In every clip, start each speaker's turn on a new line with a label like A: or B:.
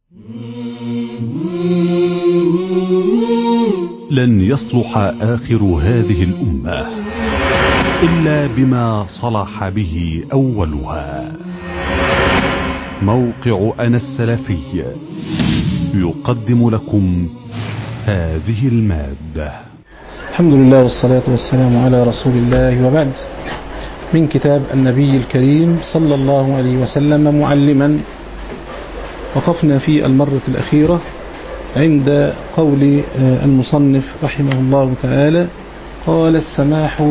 A: لن يصلح آخر هذه الأمة إلا بما صلح به أولها. موقع أنا السلفي يقدم لكم هذه المادة.
B: الحمد لله والصلاة والسلام على رسول الله، وبعد. من كتاب النبي الكريم صلى الله عليه وسلم معلما. وقفنا في المرة الأخيرة عند قول المصنف رحمه الله تعالى: قال السماح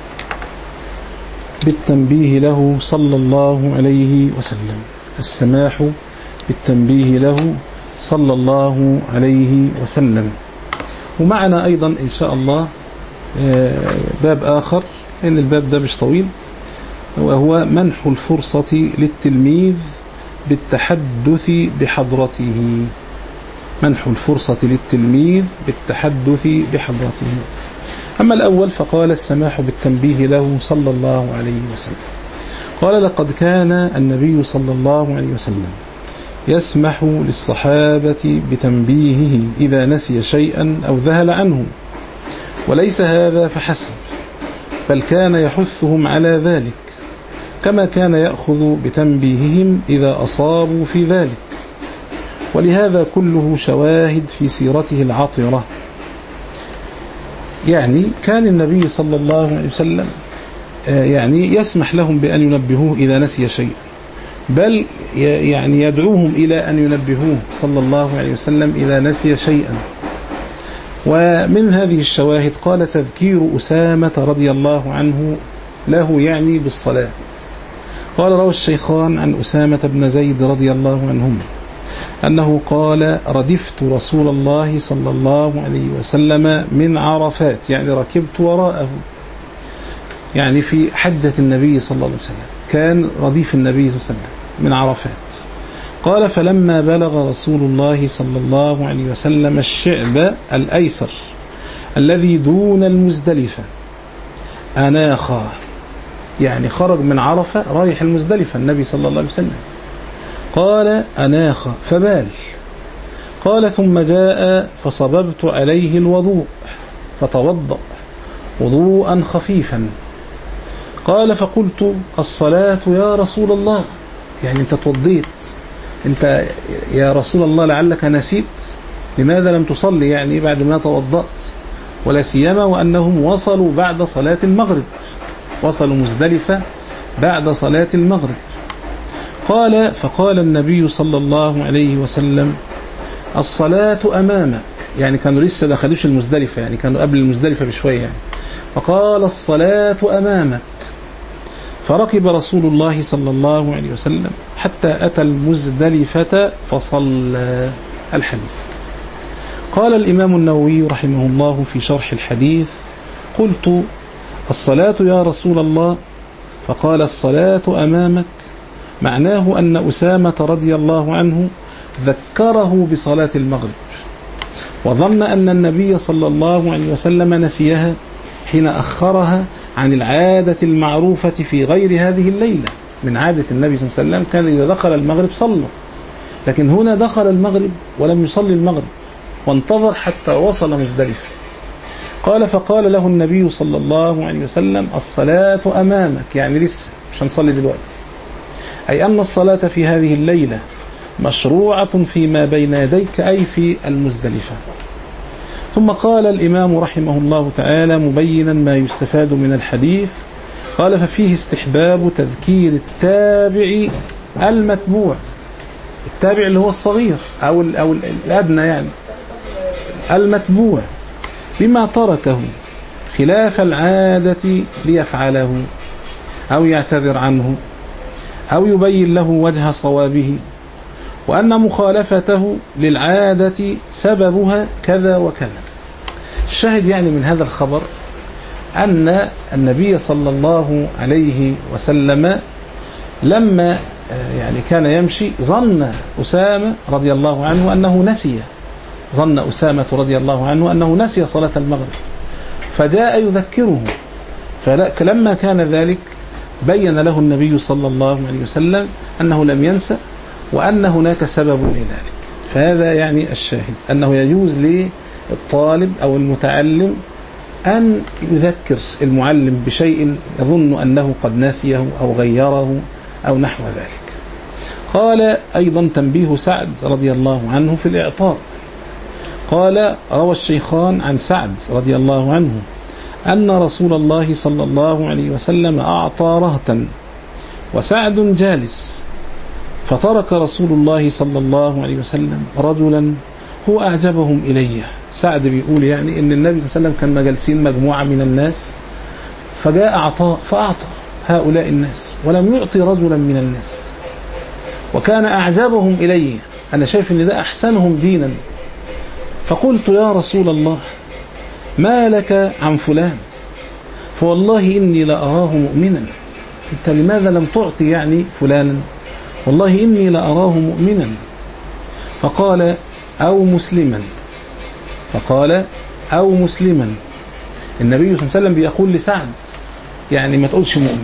B: بالتنبيه له صلى الله عليه وسلم. السماح بالتنبيه له صلى الله عليه وسلم. ومعنا أيضا إن شاء الله باب آخر، لأن الباب ده مش طويل، وهو منح الفرصة للتلميذ بالتحدث بحضرته. منح الفرصة للتلميذ بالتحدث بحضرته. أما الأول فقال السماح بالتنبيه له صلى الله عليه وسلم. قال: لقد كان النبي صلى الله عليه وسلم يسمح للصحابة بتنبيهه إذا نسي شيئا أو ذهل عنه، وليس هذا فحسب، بل كان يحثهم على ذلك، كما كان يأخذ بتنبيههم إذا أصابوا في ذلك. ولهذا كله شواهد في سيرته العطرة. يعني كان النبي صلى الله عليه وسلم يعني يسمح لهم بأن ينبهوه إذا نسي شيئا، بل يعني يدعوهم إلى أن ينبهوه صلى الله عليه وسلم إذا نسي شيئا. ومن هذه الشواهد قال: تذكير أسامة رضي الله عنه له يعني بالصلاة. قال: روى الشيخان عن أسامة بن زيد رضي الله عنهما أنه قال: ردفت رسول الله صلى الله عليه وسلم من عرفات، يعني ركبت وراءه، يعني في حجة النبي صلى الله عليه وسلم كان رديف النبي صلى الله عليه وسلم من عرفات. قال: فلما بلغ رسول الله صلى الله عليه وسلم الشعب الأيسر الذي دون المزدلفة أناخا، يعني خرج من عرفة رايح المزدلفة النبي صلى الله عليه وسلم. قال: أناخ فبال. قال: ثم جاء فصببت عليه الوضوء فتوضأ وضوءا خفيفا. قال: فقلت: الصلاة يا رسول الله، يعني أنت توضيت، أنت يا رسول الله لعلك نسيت، لماذا لم تصلي يعني بعد ما توضأت؟ ولا سيما وأنهم وصلوا بعد صلاة المغرب، وصلوا مزدلفة بعد صلاة المغرب. قال: فقال النبي صلى الله عليه وسلم: الصلاة أمامك، يعني كانوا لسه دخلوش المزدلفة، يعني كانوا قبل المزدلفة بشوية يعني. فقال: الصلاة أمامك. فركب رسول الله صلى الله عليه وسلم حتى أتى المزدلفة فصلى. الحديث. قال الإمام النووي رحمه الله في شرح الحديث: قلت: الصلاة يا رسول الله، فقال: الصلاة أمامك، معناه أن أسامة رضي الله عنه ذكره بصلاة المغرب، وظن أن النبي صلى الله عليه وسلم نسيها حين أخرها عن العادة المعروفة في غير هذه الليلة. من عادة النبي صلى الله عليه وسلم كان إذا دخل المغرب صلى، لكن هنا دخل المغرب ولم يصلي المغرب، وانتظر حتى وصل مزدلفة. قال: فقال له النبي صلى الله عليه وسلم: الصلاة أمامك، يعني لسه مش هنصلي دلوقتي، أي أن الصلاة في هذه الليلة مشروعة فيما بين يديك، أي في المزدلفة. ثم قال الإمام رحمه الله تعالى مبينا ما يستفاد من الحديث، قال: ففيه استحباب تذكير التابع المتبوع، التابع اللي هو الصغير أو الأدنى، يعني المتبوع، بما تركه خلاف العادة ليفعله أو يعتذر عنه أو يبين له وجه صوابه، وأن مخالفته للعادة سببها كذا وكذا. الشاهد يعني من هذا الخبر أن النبي صلى الله عليه وسلم لما يعني كان يمشي ظن أسامة رضي الله عنه أنه نسي، ظن أسامة رضي الله عنه أنه نسي صلاة المغرب، فجاء يذكره. فلما كان ذلك بين له النبي صلى الله عليه وسلم أنه لم ينسى، وأن هناك سبب لذلك. فهذا يعني الشاهد أنه يجوز للطالب أو المتعلم أن يذكر المعلم بشيء يظن أنه قد نسيه أو غيره أو نحو ذلك. قال أيضا تنبيه سعد رضي الله عنه في الإعطاء. قال روى الشيخان عن سعد رضي الله عنه أن رسول الله صلى الله عليه وسلم أعطى رهتا وسعد جالس، فترك رسول الله صلى الله عليه وسلم رجلا هو أعجبهم إليه. سعد بيقول يعني إن النبي صلى الله عليه وسلم كان جالسين مجموعة من الناس، فجاء فأعطى هؤلاء الناس ولم يعطي رجلا من الناس، وكان أعجبهم إليه، أنا شايف إن ده أحسنهم دينا. فقلت يا رسول الله ما لك عن فلان؟ فوالله إني لأراه مؤمنا. أنت لماذا لم تعطي يعني فلانا؟ والله إني لأراه مؤمنا. فقال أو مسلما. فقال أو مسلما. النبي صلى الله عليه وسلم بيقول لسعد يعني ما تقولش مؤمن،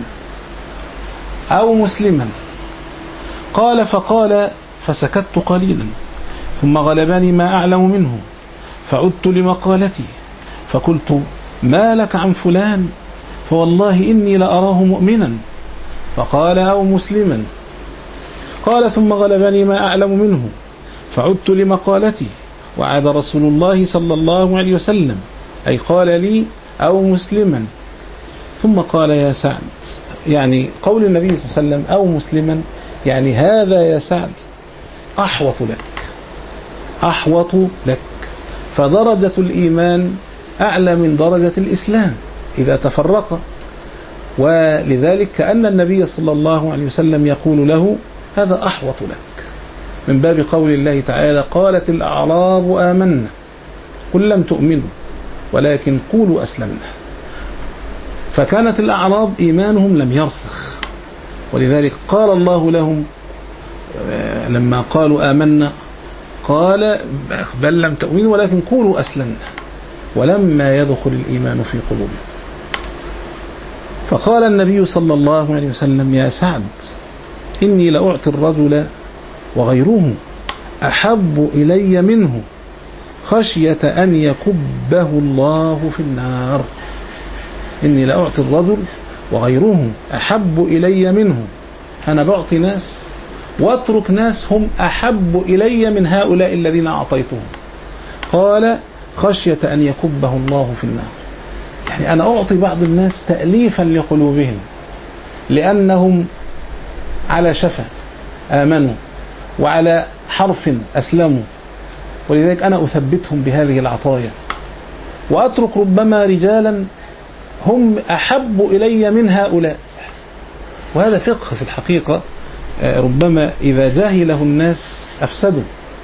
B: أو مسلما. قال فقال فسكت قليلا ثم غلبني ما أعلم منه فعدت لمقالتي فقلت ما لك عن فلان؟ فوالله إني لأراه مؤمنا. فقال أو مسلما. قال ثم غلبني ما أعلم منه فعدت لمقالتي وعاد رسول الله صلى الله عليه وسلم أي قال لي أو مسلما. ثم قال يا سعد، يعني قول النبي صلى الله عليه وسلم أو مسلما يعني هذا يا سعد أحوط لك، أحوط لك، فدرجة الإيمان أعلى من درجة الإسلام إذا تفرق. ولذلك كأن النبي صلى الله عليه وسلم يقول له هذا أحوط لك، من باب قول الله تعالى قالت الأعراب آمنا قل لم تؤمنوا ولكن قولوا أسلمنا. فكانت الأعراب إيمانهم لم يرسخ، ولذلك قال الله لهم لما قالوا آمنا قال بل لم تؤمنوا ولكن قولوا أسلمنا ولما يدخل الإيمان في قلوبهم. فقال النبي صلى الله عليه وسلم يا سعد إني لأعطي الرجل وغيره أحب إلي منه خشية أن يكبه الله في النار. إني لأعطي الرجل وغيره أحب إلي منه، أنا بعطي ناس واترك ناس هم أحب إلي من هؤلاء الذين أعطيتهم. قال خشية أن يكبه الله في النار، يعني أنا أعطي بعض الناس تأليفا لقلوبهم لأنهم على شفا آمنوا وعلى حرف أسلموا، ولذلك أنا أثبتهم بهذه العطايا، وأترك ربما رجالا هم أحب إلي من هؤلاء. وهذا فقه في الحقيقة، ربما إذا جاهله الناس أفسدوا.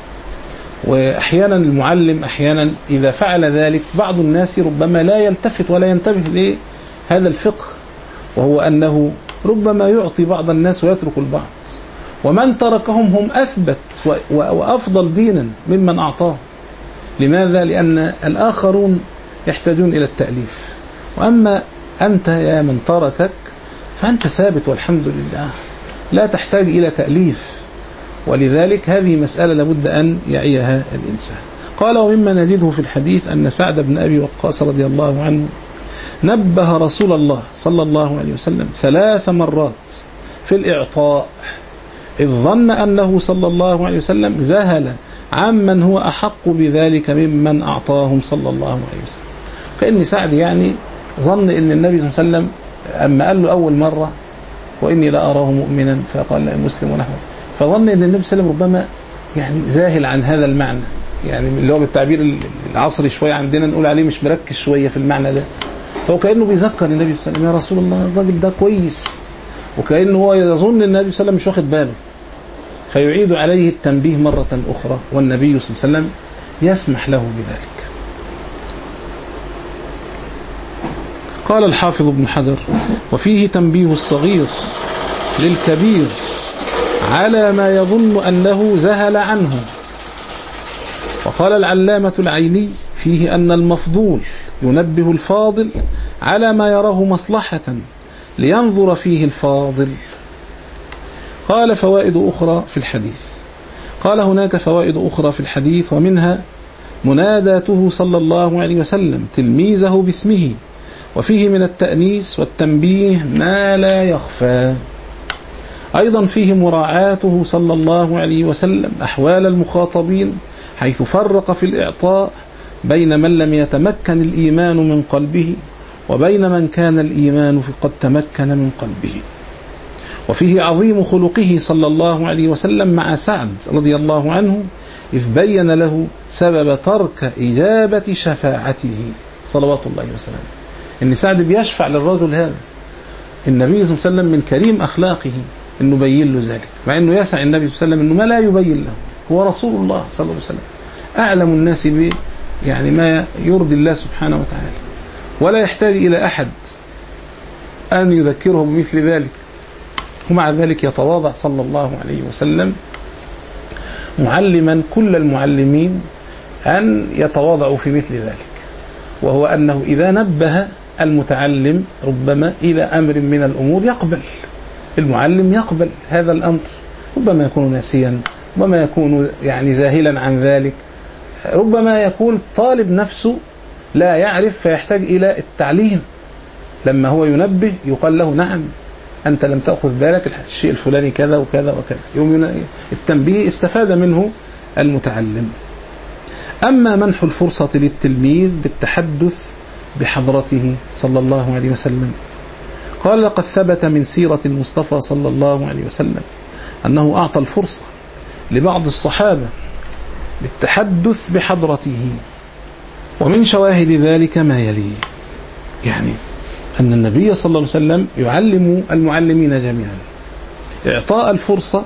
B: وأحيانا المعلم أحيانا إذا فعل ذلك بعض الناس ربما لا يلتفت ولا ينتبه لهذا الفقه، وهو أنه ربما يعطي بعض الناس ويترك البعض، ومن تركهم هم أثبت وأفضل دينا ممن أعطاه. لماذا؟ لأن الآخرون يحتاجون إلى التأليف، وأما أنت يا من تركك فأنت ثابت والحمد لله، لا تحتاج إلى تأليف. ولذلك هذه مسألة لابد أن يعيها الإنسان. قال ومما نجده في الحديث أن سعد بن أبي وقاص رضي الله عنه نبه رسول الله صلى الله عليه وسلم 3 مرات في الإعطاء، إذ ظن أنه صلى الله عليه وسلم زهل عمن هو أحق بذلك ممن أعطاهم صلى الله عليه وسلم. كأن سعد يعني ظن أن النبي صلى الله عليه وسلم أما قال له أول مرة وإني لا أراه مؤمنا فقال لا مسلم ونحوه، فظن أن النبي صلى الله عليه وسلم ربما يعني زاهل عن هذا المعنى، يعني اللي هو بالتعبير العصري شوية عندنا نقول عليه مش مركز شوية في المعنى ده. فهو كأنه بيذكر النبي صلى الله عليه وسلم يا رسول الله الراجل ده كويس، وكأنه هو يظن النبي صلى الله عليه وسلم مش واخد باله، فيعيد عليه التنبيه مرة أخرى، والنبي صلى الله عليه وسلم يسمح له بذلك. قال الحافظ ابن حجر وفيه تنبيه الصغير للكبير على ما يظن أنه زهل عنه. وقال العلامة العيني فيه أن المفضول ينبه الفاضل على ما يراه مصلحة لينظر فيه الفاضل. قال فوائد أخرى في الحديث. قال هناك فوائد أخرى في الحديث، ومنها مناداته صلى الله عليه وسلم تلميذه باسمه، وفيه من التأنيس والتنبيه ما لا يخفى. أيضا فيه مراعاته صلى الله عليه وسلم أحوال المخاطبين، حيث فرق في الإعطاء بين من لم يتمكن الإيمان من قلبه وبين من كان الإيمان قد تمكن من قلبه. وفيه عظيم خلقه صلى الله عليه وسلم مع سعد رضي الله عنه، إذ بين له سبب ترك إجابة شفاعته صلوات الله وسلامه. إن سعد بيشفع للرجل هذا، النبي صلى الله عليه وسلم من كريم أخلاقه إنه بين له ذلك، مع إنه يسع النبي صلى الله عليه وسلم إنه ما لا يبين له، هو رسول الله صلى الله عليه وسلم أعلم الناس يعني ما يرضي الله سبحانه وتعالى، ولا يحتاج إلى أحد أن يذكره بمثل ذلك، ومع ذلك يتواضع صلى الله عليه وسلم معلما كل المعلمين أن يتواضعوا في مثل ذلك، وهو أنه إذا نبه المتعلم ربما إلى أمر من الأمور يقبل، المعلم يقبل هذا الأمر، ربما يكون ناسيا، ربما يكون يعني زاهلا عن ذلك، ربما يكون طالب نفسه لا يعرف فيحتاج إلى التعليم، لما هو ينبه يقال له نعم أنت لم تأخذ بالك الشيء الفلاني كذا وكذا وكذا، يوم التنبيه استفاد منه المتعلم. أما منح الفرصة للتلميذ بالتحدث بحضرته صلى الله عليه وسلم، قال لقد ثبت من سيرة المصطفى صلى الله عليه وسلم أنه أعطى الفرصة لبعض الصحابة بالتحدث بحضرته، ومن شواهد ذلك ما يلي، يعني أن النبي صلى الله عليه وسلم يعلم المعلمين جميعا إعطاء الفرصة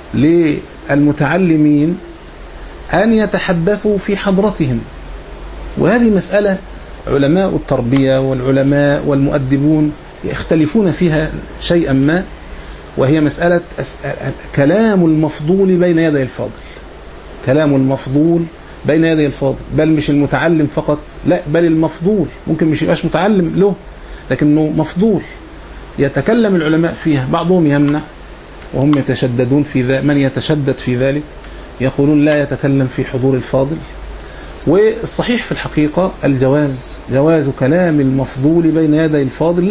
B: للمتعلمين أن يتحدثوا في حضرتهم. وهذه مسألة علماء التربية والعلماء والمؤدبون يختلفون فيها شيئا ما، وهي مسألة كلام المفضول بين يدي الفاضل، كلام المفضول بين يدي الفاضل، بل مش المتعلم فقط، لا بل المفضول، ممكن مش يبقاش متعلم له لكنه مفضول، يتكلم العلماء فيها، بعضهم يمنع وهم يتشددون في ذلك، من يتشدد في ذلك يقولون لا يتكلم في حضور الفاضل. والصحيح في الحقيقة الجواز، جواز كلام المفضول بين يدي الفاضل،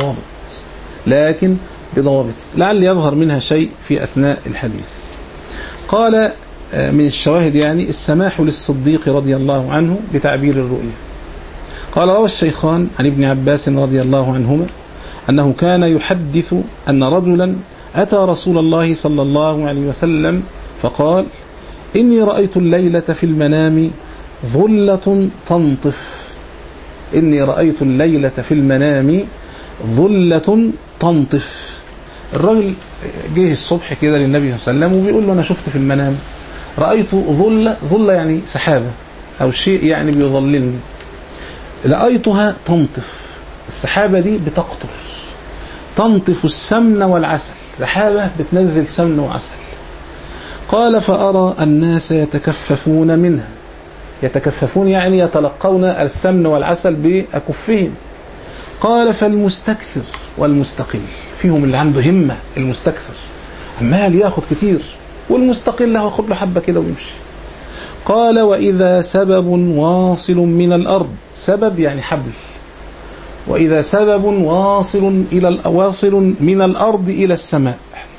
B: لكن بضوابط لعل يظهر منها شيء في أثناء الحديث. قال من الشواهد يعني السماح للصديق رضي الله عنه بتعبير الرؤيا. قال روى الشيخان عن ابن عباس رضي الله عنهما أنه كان يحدث أن رجلا أتى رسول الله صلى الله عليه وسلم فقال إني رأيت الليلة في المنام ظلة تنطف، إني رأيت الليلة في المنام ظلة تنطف. الرجل جه الصبح كده للنبي صلى الله عليه وسلم وبيقول له أنا شفت في المنام رأيت ظلة يعني سحابة أو شيء يعني بيظللني، رأيتها تنطف، السحابة دي بتقطر، تنطف السمن والعسل، سحابة بتنزل سمن وعسل. قال فأرى الناس يتكففون منها، يتكففون يعني يتلقون السمن والعسل بأكفهم. قال فالمستكثر والمستقل، فيهم اللي عنده همة، المستكثر عمال ياخد كتير، والمستقل له ياخد له حبة كده ويمشي. قال وإذا سبب واصل من الأرض، سبب يعني حبل، وإذا سبب واصل من الأرض إلى السماء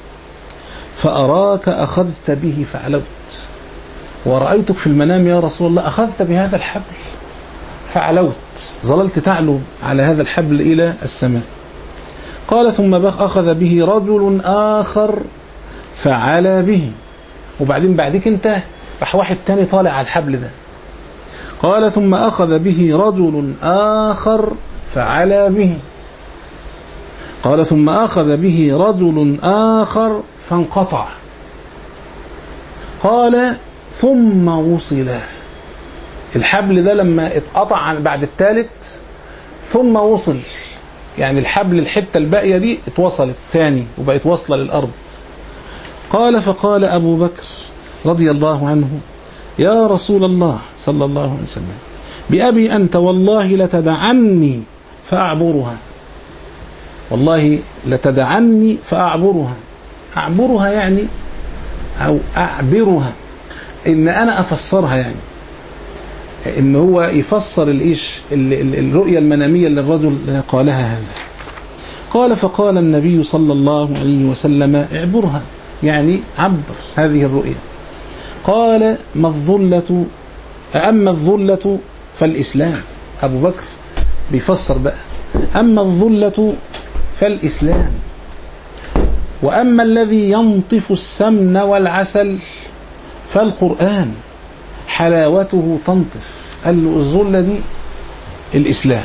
B: فأراك أخذت به فعلوت، ورأيتك في المنام يا رسول الله أخذت بهذا الحبل فعلوت، ظللت تعلو على هذا الحبل إلى السماء. قال ثم أخذ به رجل آخر فعلى به، وبعدين بعدك انت راح واحد تاني طالع على الحبل ده. قال ثم أخذ به رجل آخر فعلى به. قال ثم أخذ به رجل آخر فانقطع. قال ثم وصل، الحبل ده لما اتقطع بعد الثالث ثم وصل، يعني الحبل الحتة الباقية دي اتوصلت تاني وبقت واصلة للأرض. قال فقال أبو بكر رضي الله عنه يا رسول الله صلى الله عليه وسلم بأبي أنت والله لتدعني فأعبرها، والله لتدعني فأعبرها، أعبرها يعني أو أعبرها، إن أنا أفسرها، يعني إن هو يفسر الرؤية المنامية اللي الرجل قالها هذا. قال فقال النبي صلى الله عليه وسلم اعبرها، يعني عبر هذه الرؤية. قال ما الظلة، أما الظلة فالإسلام. أبو بكر بيفسر بقى، أما الظلة فالإسلام، وأما الذي ينطف السمن والعسل فالقرآن حلاوته تنطف. قال له الظلة دي الإسلام،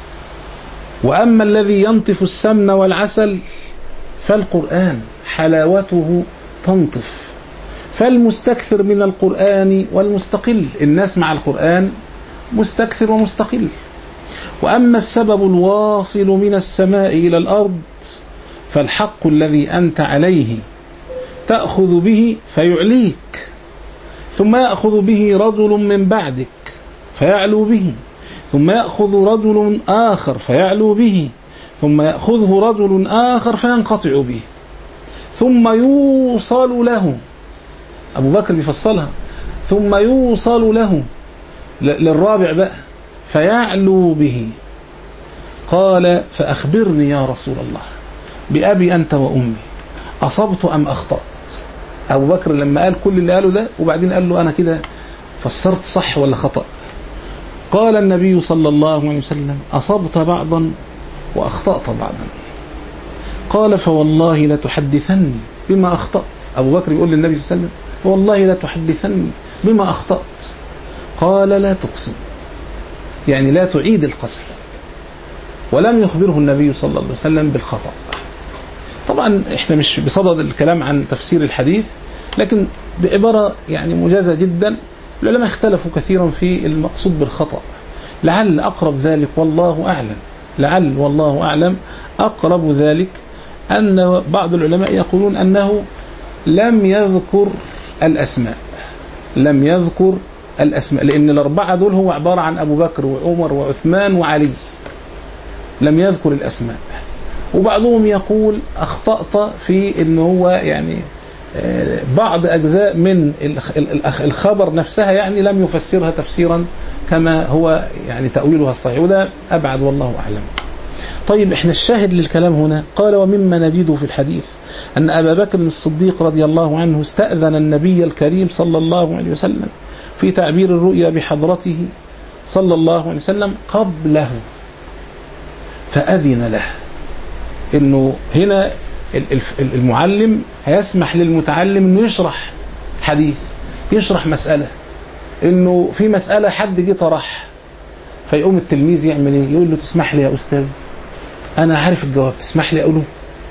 B: وأما الذي ينطف السمن والعسل فالقرآن حلاوته تنطف. فالمستكثر من القرآن والمستقل، الناس مع القرآن مستكثر ومستقل. وأما السبب الواصل من السماء إلى الأرض فالحق الذي أنت عليه تأخذ به فيعليك، ثم يأخذ به رجل من بعدك فيعلو به، ثم يأخذ رجل آخر فيعلو به، ثم يأخذه رجل آخر فينقطع به، ثم يوصل له. أبو بكر بيفصلها، ثم يوصل له للرابع بقى فيعلو به. قال فأخبرني يا رسول الله بأبي أنت وأمي أصبت أم أخطأت. أبو بكر لما قال كل اللي قاله ده وبعدين قال له أنا كده فسرت صح ولا خطأ؟ قال النبي صلى الله عليه وسلم أصبت بعضا وأخطأت بعضا. قال فوالله لتحدثني بما أخطأت. أبو بكر يقول للنبي صلى الله عليه وسلم فوالله لتحدثني بما أخطأت. قال لا تقسم، يعني لا تعيد القسم. ولم يخبره النبي صلى الله عليه وسلم بالخطأ. طبعا احنا مش بصدد الكلام عن تفسير الحديث، لكن بعبارة يعني موجزة جدا. العلماء اختلفوا كثيرا في المقصود بالخطأ. لعل أقرب ذلك والله أعلم، لعل والله أعلم أقرب ذلك أن بعض العلماء يقولون أنه لم يذكر الأسماء، لم يذكر الأسماء، لأن الأربعة دول هو عبارة عن أبو بكر وعمر وعثمان وعلي، لم يذكر الأسماء. وبعضهم يقول أخطأت في أنه هو يعني بعض أجزاء من الخبر نفسها يعني لم يفسرها تفسيرا كما هو يعني تأويلها الصحيح، وده أبعد والله أعلم. طيب احنا الشاهد للكلام هنا قال ومما نجده في الحديث أن أبا بكر الصديق رضي الله عنه استأذن النبي الكريم صلى الله عليه وسلم في تعبير الرؤيا بحضرته صلى الله عليه وسلم قبله فأذن له. إنه هنا المعلم هيسمح للمتعلم إنه يشرح حديث، يشرح مسألة، إنه في مسألة حد جه طرح، فيقوم التلميذ يعمل إيه؟ يقول له تسمح لي يا أستاذ أنا عارف الجواب، تسمح لي أقوله؟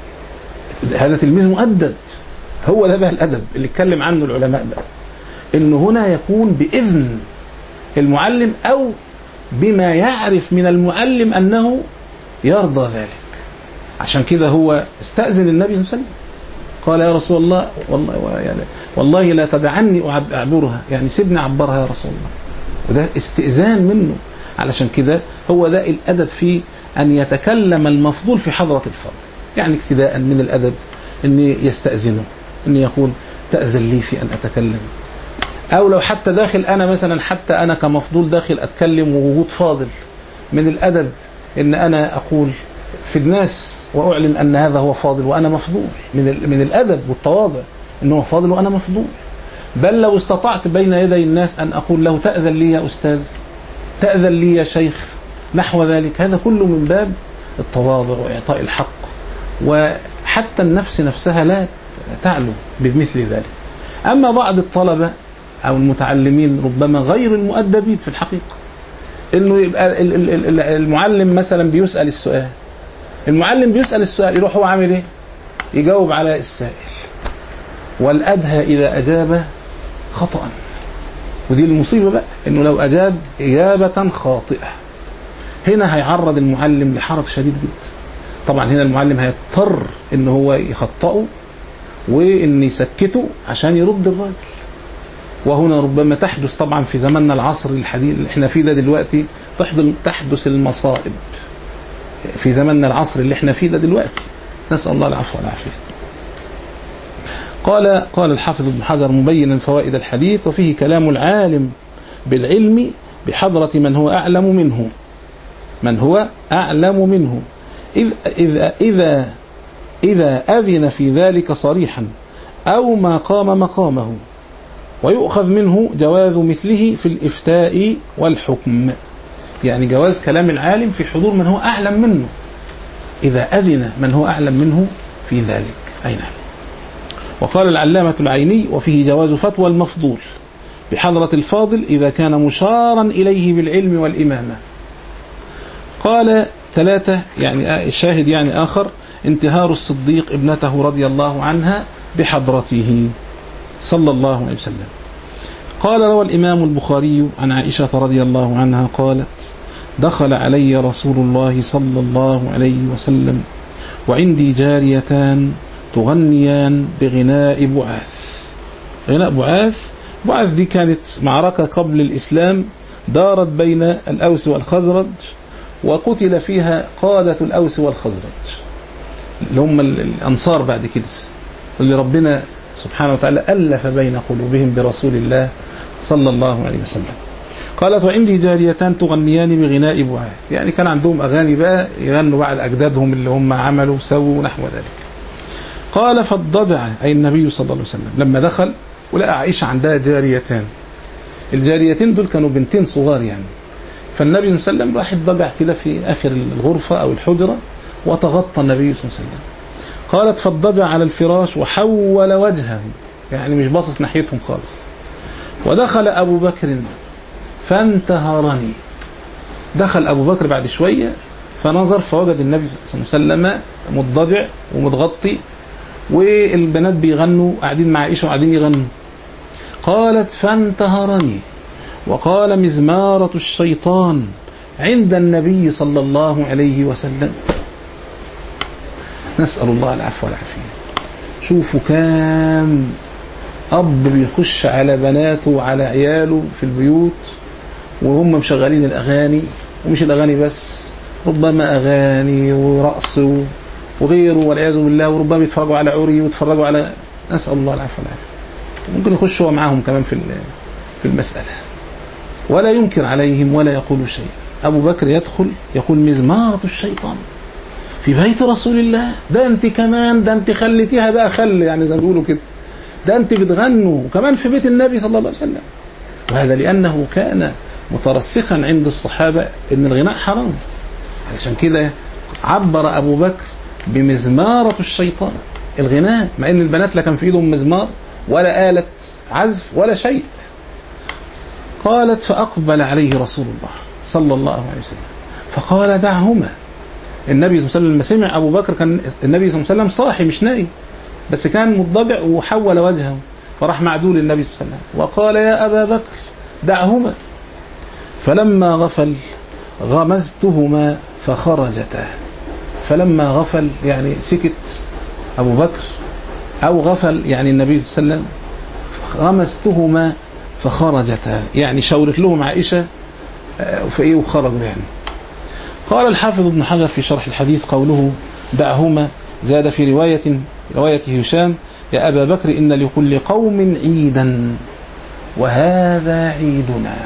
B: هذا تلميذ مؤدب. هو ده بقى الأدب اللي اتكلم عنه العلماء بقى، إنه هنا يكون بإذن المعلم أو بما يعرف من المعلم أنه يرضى ذلك. عشان كده هو استأذن النبي صلى الله عليه وسلم، قال يا رسول الله والله لا تدعني أعبرها، يعني سيبني أعبرها يا رسول الله. وده استئذان منه. علشان كده هو ده الأدب في أن يتكلم المفضول في حضرة الفاضل، يعني ابتداء من الأدب أن يستأذنه، أن يقول تأذن لي في أن أتكلم. أو لو حتى داخل أنا مثلا، حتى أنا كمفضول داخل أتكلم ووجود فاضل، من الأدب أن أنا أقول في الناس وأعلن أن هذا هو فاضل وأنا مفضول. من الأدب والتواضع أنه فاضل وأنا مفضول. بل لو استطعت بين يدي الناس أن أقول له تأذن لي يا أستاذ، تأذن لي يا شيخ، نحو ذلك، هذا كله من باب التواضع وإعطاء الحق. وحتى النفس نفسها لا تعلو بمثل ذلك. أما بعض الطلبة أو المتعلمين ربما غير المؤدبين في الحقيقة، إنه يبقى المعلم مثلا بيسأل السؤال، المعلم بيسأل السؤال، يروح هو عامل إيه؟ يجاوب على السائل، والأدهى إذا أجاب خطأ. ودي المصيبة بقى، إنه لو أجاب إجابة خاطئة هنا هيعرض المعلم لحرج شديد جدا. طبعا هنا المعلم هيضطر إنه هو يخطئه وإن يسكته عشان يرد الراجل. وهنا ربما تحدث طبعا في زماننا العصر الحديث اللي احنا فيه ده دلوقتي، تحدث المصائب في زماننا العصر اللي احنا فيه ده دلوقتي، نسأل الله العفو والعافية. قال الحافظ ابن حجر مبينا فوائد الحديث: وفيه كلام العالم بالعلم بحضرة من هو أعلم منه إذا أذن في ذلك صريحا أو ما قام مقامه، ويؤخذ منه جواز مثله في الإفتاء والحكم. يعني جواز كلام العالم في حضور من هو أعلم منه إذا أذن من هو أعلم منه في ذلك. أي نعم. وقال العلامة العيني: وفيه جواز فتوى المفضول بحضرة الفاضل إذا كان مشارا إليه بالعلم والإمامة. قال 3 يعني الشاهد يعني آخر: انتهار الصديق ابنته رضي الله عنها بحضرته صلى الله عليه وسلم. قال: روى الإمام البخاري عن عائشة رضي الله عنها قالت: دخل علي رسول الله صلى الله عليه وسلم وعندي جاريتان تغنيان بغناء بعاث. غناء بعاث دي كانت معركة قبل الإسلام دارت بين الأوس والخزرج، وقتل فيها قادة الأوس والخزرج اللي هم الأنصار بعد كده، اللي ربنا سبحانه وتعالى ألف بين قلوبهم برسول الله صلى الله عليه وسلم. قالت: وعندي جاريتان تغنيان بغناء بعاث، يعني كان عندهم أغاني بقى يغنوا بعد أجدادهم اللي هم عملوا سووا نحو ذلك. قال: فاضطجع أي النبي صلى الله عليه وسلم لما دخل ولقى عائشة عندها جاريتان. الجاريتين دول كانوا بنتين صغار يعني، فالنبي صلى الله عليه وسلم راح يضطجع كده في آخر الغرفة أو الحجرة وتغطى النبي صلى الله عليه وسلم. قالت: فاضطجع على الفراش وحول وجهه، يعني مش باصص ناحيتهم خالص. ودخل أبو بكر فانتهرني. دخل أبو بكر بعد شوية فنظر فوجد النبي صلى الله عليه وسلم مضطجع ومتغطي، والبنات بيغنوا قاعدين مع عائشة وقاعدين يغنوا. قالت: فانتهرني وقال: مزمارة الشيطان عند النبي صلى الله عليه وسلم. نسأل الله العفو والعافية. شوفوا كام أب بيخش على بناته وعلى عياله في البيوت وهم مشغلين الأغاني، ومش الأغاني بس، ربما أغاني ورقص وغيره والعياذ بالله، وربما يتفرجوا على عري ويتفرجوا على، نسأل الله العفو والعافية. ممكن يخشوا معهم كمان في المسألة، ولا ينكر عليهم ولا يقول شيء. أبو بكر يدخل يقول: مزمارة الشيطان في بيت رسول الله، ده أنت كمان، ده أنت خليتيها بقى خل، يعني زي ما بيقولوا كده، ده أنت بتغنوا وكمان في بيت النبي صلى الله عليه وسلم. وهذا لأنه كان مترسخا عند الصحابة إن الغناء حرام، علشان كده عبر أبو بكر بمزمارة الشيطان، الغناء، مع إن البنات لا كان في إيدهم مزمار ولا آلة عزف ولا شيء. قالت: فأقبل عليه رسول الله صلى الله عليه وسلم فقال: دعهما. النبي صلى الله عليه وسلم لما سمع أبو بكر، كان النبي صلى الله عليه وسلم صاحي مش نايم، بس كان مضطجع وحول وجهه، فراح معدول النبي صلى الله عليه وسلم وقال: يا أبا بكر دعهما. فلما غفل غمزتهما فخرجتا. فلما غفل يعني سكت أبو بكر، أو غفل يعني النبي صلى الله عليه وسلم، غمزتهما فخرجتا، يعني شاورت لهم عائشة فإيه وخرجوا يعني. قال الحافظ ابن حجر في شرح الحديث: قوله دعهما زاد في رواية هشام: يا أبا بكر إن لكل قوم عيدا وهذا عيدنا.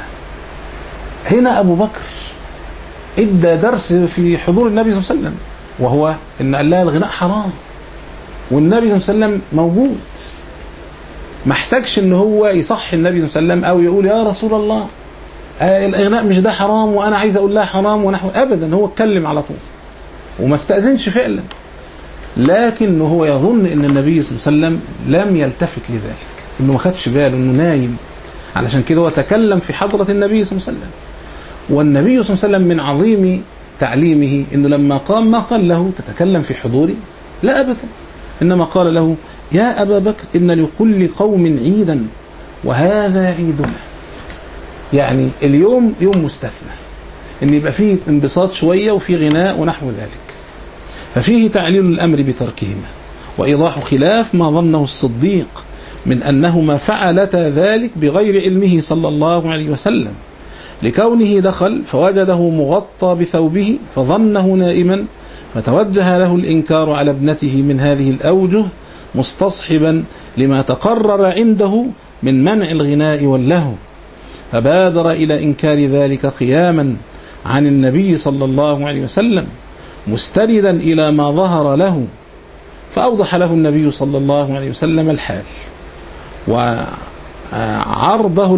B: هنا أبو بكر ادى درس في حضور النبي صلى الله عليه وسلم، وهو إن قال لها الغناء حرام، والنبي صلى الله عليه وسلم موجود، ما احتاجش إن هو يصحي النبي صلى الله عليه وسلم أو يقول: يا رسول الله الغناء مش ده حرام وأنا عايز أقول لها حرام ونحو، أبدا، هو اتكلم على طول وما استأذنش فعلا، لكن هو يظن إن النبي صلى الله عليه وسلم لم يلتفت لذلك، إنه ما خدش باله إنه نايم، علشان كده هو تكلم في حضرة النبي صلى الله عليه وسلم. والنبي صلى الله عليه وسلم من عظيم تعليمه إنه لما قام ما قال له: تتكلم في حضوري؟ لا أبدا، إنما قال له: يا أبا بكر إن لكل قوم عيدا وهذا عيدنا. يعني اليوم يوم مستثنى، إن يبقى فيه انبساط شوية وفيه غناء ونحو ذلك، ففيه تعليل الأمر بتركهما وإيضاح خلاف ما ظنه الصديق من أنهما فعلتا ذلك بغير علمه صلى الله عليه وسلم، لكونه دخل فوجده مغطى بثوبه فظنه نائما، فتوجه له الإنكار على ابنته من هذه الأوجه مستصحبا لما تقرر عنده من منع الغناء واللهو، فبادر إلى إنكار ذلك قياما عن النبي صلى الله عليه وسلم مستندا إلى ما ظهر له، فأوضح له النبي صلى الله عليه وسلم الحال وعرضه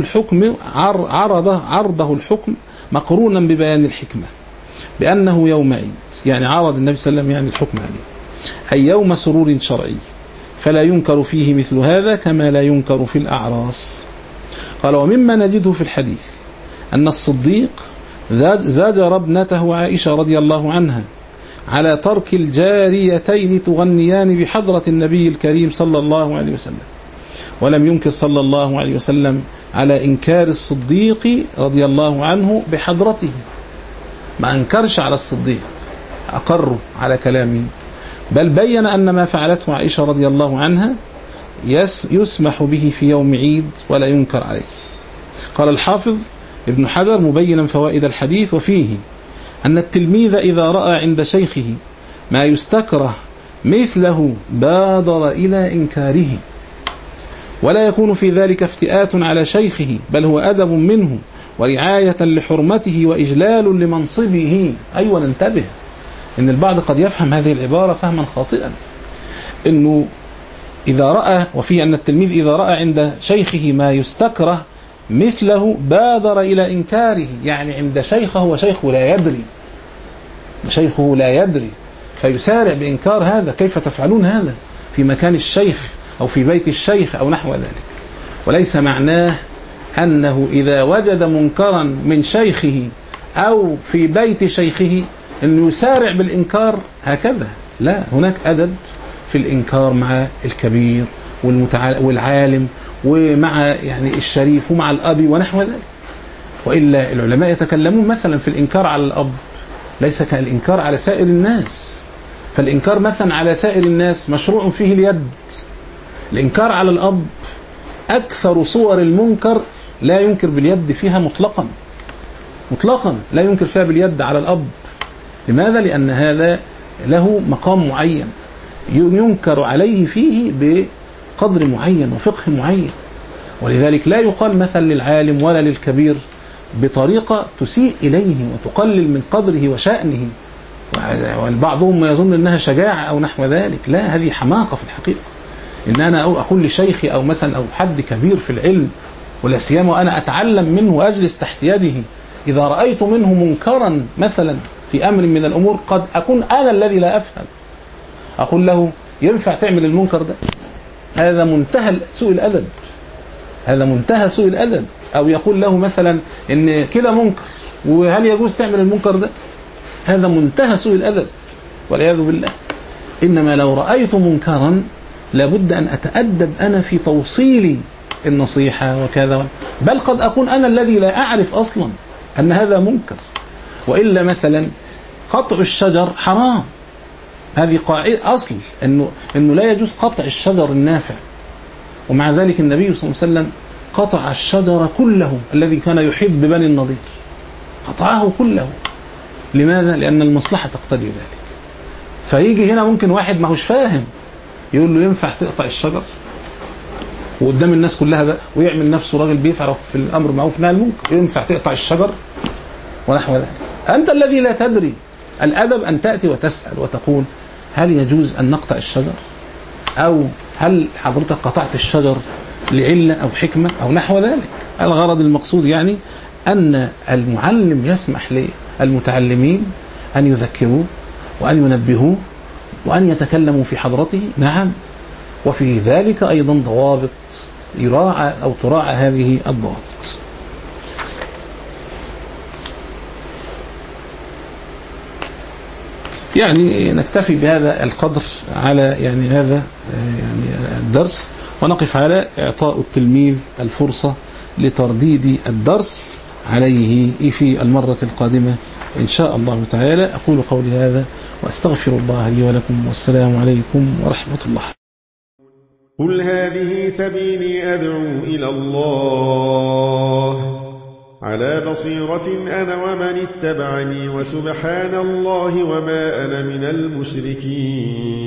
B: الحكم مقرونا ببيان الحكمة بأنه يوم عيد، يعني عرض النبي صلى الله عليه وسلم يعني الحكم عليه، أي يوم سرور شرعي، فلا ينكر فيه مثل هذا كما لا ينكر في الأعراس. قال: ومما نجده في الحديث أن الصديق زجر ابنته عائشة رضي الله عنها على ترك الجاريتين تغنيان بحضرة النبي الكريم صلى الله عليه وسلم، ولم ينكر صلى الله عليه وسلم على إنكار الصديق رضي الله عنه بحضرته، ما أنكرش على الصديق، أقر على كلامه، بل بين أن ما فعلته عائشة رضي الله عنها يسمح به في يوم عيد ولا ينكر عليه. قال الحافظ ابن حجر مبينا فوائد الحديث: وفيه أن التلميذ إذا رأى عند شيخه ما يستكره مثله بادر إلى إنكاره، ولا يكون في ذلك افتئات على شيخه، بل هو أدب منه ورعاية لحرمته وإجلال لمنصبه. أيوة، ننتبه إن البعض قد يفهم هذه العبارة فهما خاطئا، إنه إذا رأى، وفيه أن التلميذ إذا رأى عند شيخه ما يستكره مثله بادر إلى إنكاره، يعني عند شيخه وشيخه لا يدري فيسارع بإنكار هذا. كيف تفعلون هذا في مكان الشيخ أو في بيت الشيخ أو نحو ذلك؟ وليس معناه أنه إذا وجد منكرا من شيخه أو في بيت شيخه أنه يسارع بالإنكار هكذا، لا، هناك أدب في الإنكار مع الكبير والعالم ومع يعني الشريف ومع الأب ونحو ذلك. وإلا العلماء يتكلمون مثلا في الإنكار على الأب ليس كالإنكار على سائر الناس، فالإنكار مثلا على سائر الناس مشروع فيه اليد، الإنكار على الأب أكثر صور المنكر لا ينكر باليد فيها مطلقا لا ينكر فيها باليد على الأب. لماذا؟ لأن هذا له مقام معين ينكر عليه فيه بقدر معين وفقه معين، ولذلك لا يقال مثلا للعالم ولا للكبير بطريقة تسيء إليه وتقلل من قدره وشأنه، والبعضهم يظن أنها شجاعة أو نحو ذلك. لا، هذه حماقة في الحقيقة. إن أنا أقول لشيخي أو مثلا أو حد كبير في العلم ولا سيما وأنا أتعلم منه وأجلس تحت يده، إذا رأيت منه منكرا مثلا في أمر من الأمور قد أكون أنا الذي لا أفهم، أقول له: ينفع تعمل المنكر ده؟ هذا منتهى سوء الأدب. أو يقول له مثلا إن كلا منكر وهل يجوز تعمل المنكر ده؟ هذا منتهى سوء الأدب والعياذ بالله. إنما لو رأيت منكرا لابد أن أتأدب أنا في توصيل النصيحة وكذا، بل قد أكون أنا الذي لا أعرف أصلا أن هذا منكر. وإلا مثلا قطع الشجر حرام، هذه قاعدة أصل إنه لا يجوز قطع الشجر النافع، ومع ذلك النبي صلى الله عليه وسلم قطع الشجر كله الذي كان يحب بني النضير، قطعه كله. لماذا؟ لأن المصلحة تقتضي ذلك. فيجي هنا ممكن واحد ما هوش فاهم يقول له: ينفع تقطع الشجر؟ وقدام الناس كلها بقى، ويعمل نفسه راجل بيفعل في الأمر معروف نهي عن المنكر، ينفع تقطع الشجر ونحو ذلك. أنت الذي لا تدري. الأدب أن تأتي وتسأل وتقول: هل يجوز أن نقطع الشجر؟ أو هل حضرتك قطعت الشجر لعلة أو حكمة أو نحو ذلك؟ الغرض المقصود يعني أن المعلم يسمح للمتعلمين أن يذكروا وأن ينبهوا وأن يتكلموا في حضرته، نعم، وفي ذلك أيضا ضوابط يراعى أو تراعى هذه الضوابط. يعني نكتفي بهذا القدر على يعني هذا يعني الدرس، ونقف على إعطاء التلميذ الفرصة لترديد الدرس عليه في المرة القادمة إن شاء الله تعالى. أقول قولي هذا وأستغفر الله لي ولكم، والسلام عليكم ورحمة الله.
C: قل هذه سبيلي أدعو إلى الله على بصيرة أنا ومن اتبعني، وسبحان الله وما أنا من المشركين.